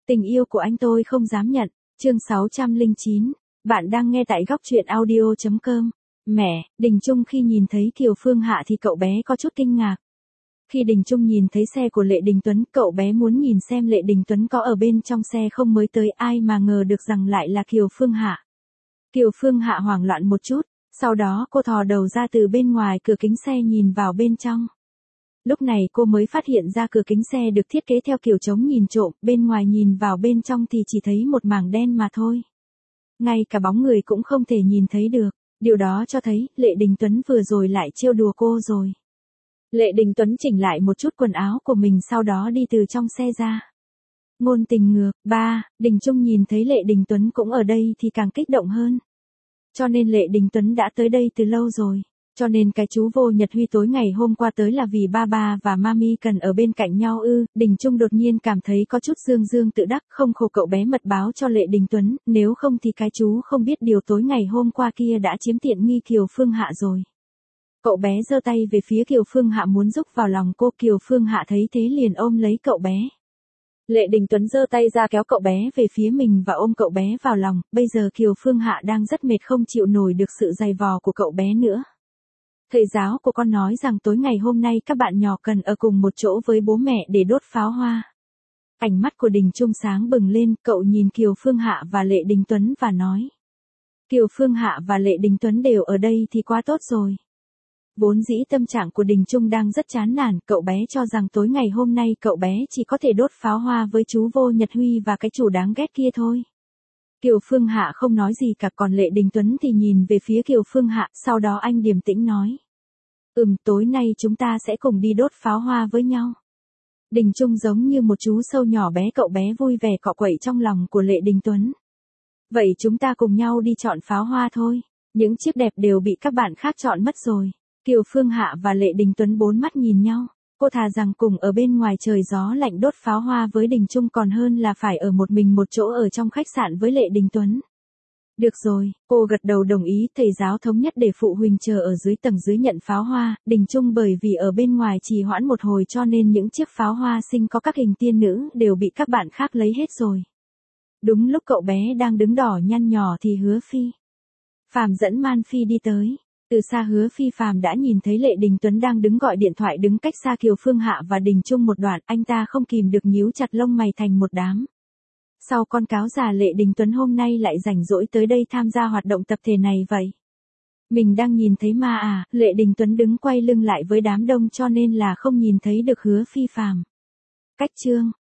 Tình yêu của anh tôi không dám nhận. Chương 609. Bạn đang nghe tại góc truyện audio.com. Mẹ, Đình Trung khi nhìn thấy Kiều Phương Hạ thì cậu bé có chút kinh ngạc. Khi Đình Trung nhìn thấy xe của Lệ Đình Tuấn, cậu bé muốn nhìn xem Lệ Đình Tuấn có ở bên trong xe không mới tới, ai mà ngờ được rằng lại là Kiều Phương Hạ. Kiều Phương Hạ hoảng loạn một chút, sau đó cô thò đầu ra từ bên ngoài cửa kính xe nhìn vào bên trong. Lúc này cô mới phát hiện ra cửa kính xe được thiết kế theo kiểu chống nhìn trộm, bên ngoài nhìn vào bên trong thì chỉ thấy một mảng đen mà thôi. Ngay cả bóng người cũng không thể nhìn thấy được, điều đó cho thấy Lệ Đình Tuấn vừa rồi lại trêu đùa cô rồi. Lệ Đình Tuấn chỉnh lại một chút quần áo của mình sau đó đi từ trong xe ra. Ngôn tình ngược, Đình Trung nhìn thấy Lệ Đình Tuấn cũng ở đây thì càng kích động hơn. Cho nên Lệ Đình Tuấn đã tới đây từ lâu rồi. Cho nên cái chú Vô Nhật Huy tối ngày hôm qua tới là vì ba và mami cần ở bên cạnh nhau ư. Đình Trung đột nhiên cảm thấy có chút dương tự đắc, không khổ cậu bé mật báo cho Lệ Đình Tuấn, nếu không thì cái chú không biết điều tối ngày hôm qua kia đã chiếm tiện nghi Kiều Phương Hạ rồi. Cậu bé giơ tay về phía Kiều Phương Hạ muốn rúc vào lòng cô, Kiều Phương Hạ thấy thế liền ôm lấy cậu bé. Lệ Đình Tuấn giơ tay ra kéo cậu bé về phía mình và ôm cậu bé vào lòng, bây giờ Kiều Phương Hạ đang rất mệt không chịu nổi được sự dày vò của cậu bé nữa. Thầy giáo của con nói rằng tối ngày hôm nay các bạn nhỏ cần ở cùng một chỗ với bố mẹ để đốt pháo hoa. Ánh mắt của Đình Trung sáng bừng lên, cậu nhìn Kiều Phương Hạ và Lệ Đình Tuấn và nói. Kiều Phương Hạ và Lệ Đình Tuấn đều ở đây thì quá tốt rồi. Vốn dĩ tâm trạng của Đình Trung đang rất chán nản, cậu bé cho rằng tối ngày hôm nay cậu bé chỉ có thể đốt pháo hoa với chú Vô Nhật Huy và cái chủ đáng ghét kia thôi. Kiều Phương Hạ không nói gì cả, còn Lệ Đình Tuấn thì nhìn về phía Kiều Phương Hạ, sau đó anh điềm tĩnh nói. Tối nay chúng ta sẽ cùng đi đốt pháo hoa với nhau. Đình Trung giống như một chú sâu nhỏ bé, cậu bé vui vẻ cọ quậy trong lòng của Lệ Đình Tuấn. Vậy chúng ta cùng nhau đi chọn pháo hoa thôi, những chiếc đẹp đều bị các bạn khác chọn mất rồi. Kiều Phương Hạ và Lệ Đình Tuấn bốn mắt nhìn nhau, cô thà rằng cùng ở bên ngoài trời gió lạnh đốt pháo hoa với Đình Trung còn hơn là phải ở một mình một chỗ ở trong khách sạn với Lệ Đình Tuấn. Được rồi, cô gật đầu đồng ý, thầy giáo thống nhất để phụ huynh chờ ở dưới tầng dưới nhận pháo hoa. Đình Trung bởi vì ở bên ngoài trì hoãn một hồi cho nên những chiếc pháo hoa xinh có các hình tiên nữ đều bị các bạn khác lấy hết rồi. Đúng lúc cậu bé đang đứng đỏ nhăn nhỏ thì Hứa Phi Phàm dẫn Man Phi đi tới. Từ xa Hứa Phi Phàm đã nhìn thấy Lệ Đình Tuấn đang đứng gọi điện thoại đứng cách xa Kiều Phương Hạ và Đình Trung một đoạn, anh ta không kìm được nhíu chặt lông mày thành một đám. Sau con cáo già Lệ Đình Tuấn hôm nay lại rảnh rỗi tới đây tham gia hoạt động tập thể này vậy? Mình đang nhìn thấy ma à? Lệ Đình Tuấn đứng quay lưng lại với đám đông cho nên là không nhìn thấy được Hứa Phi Phàm. Cách chương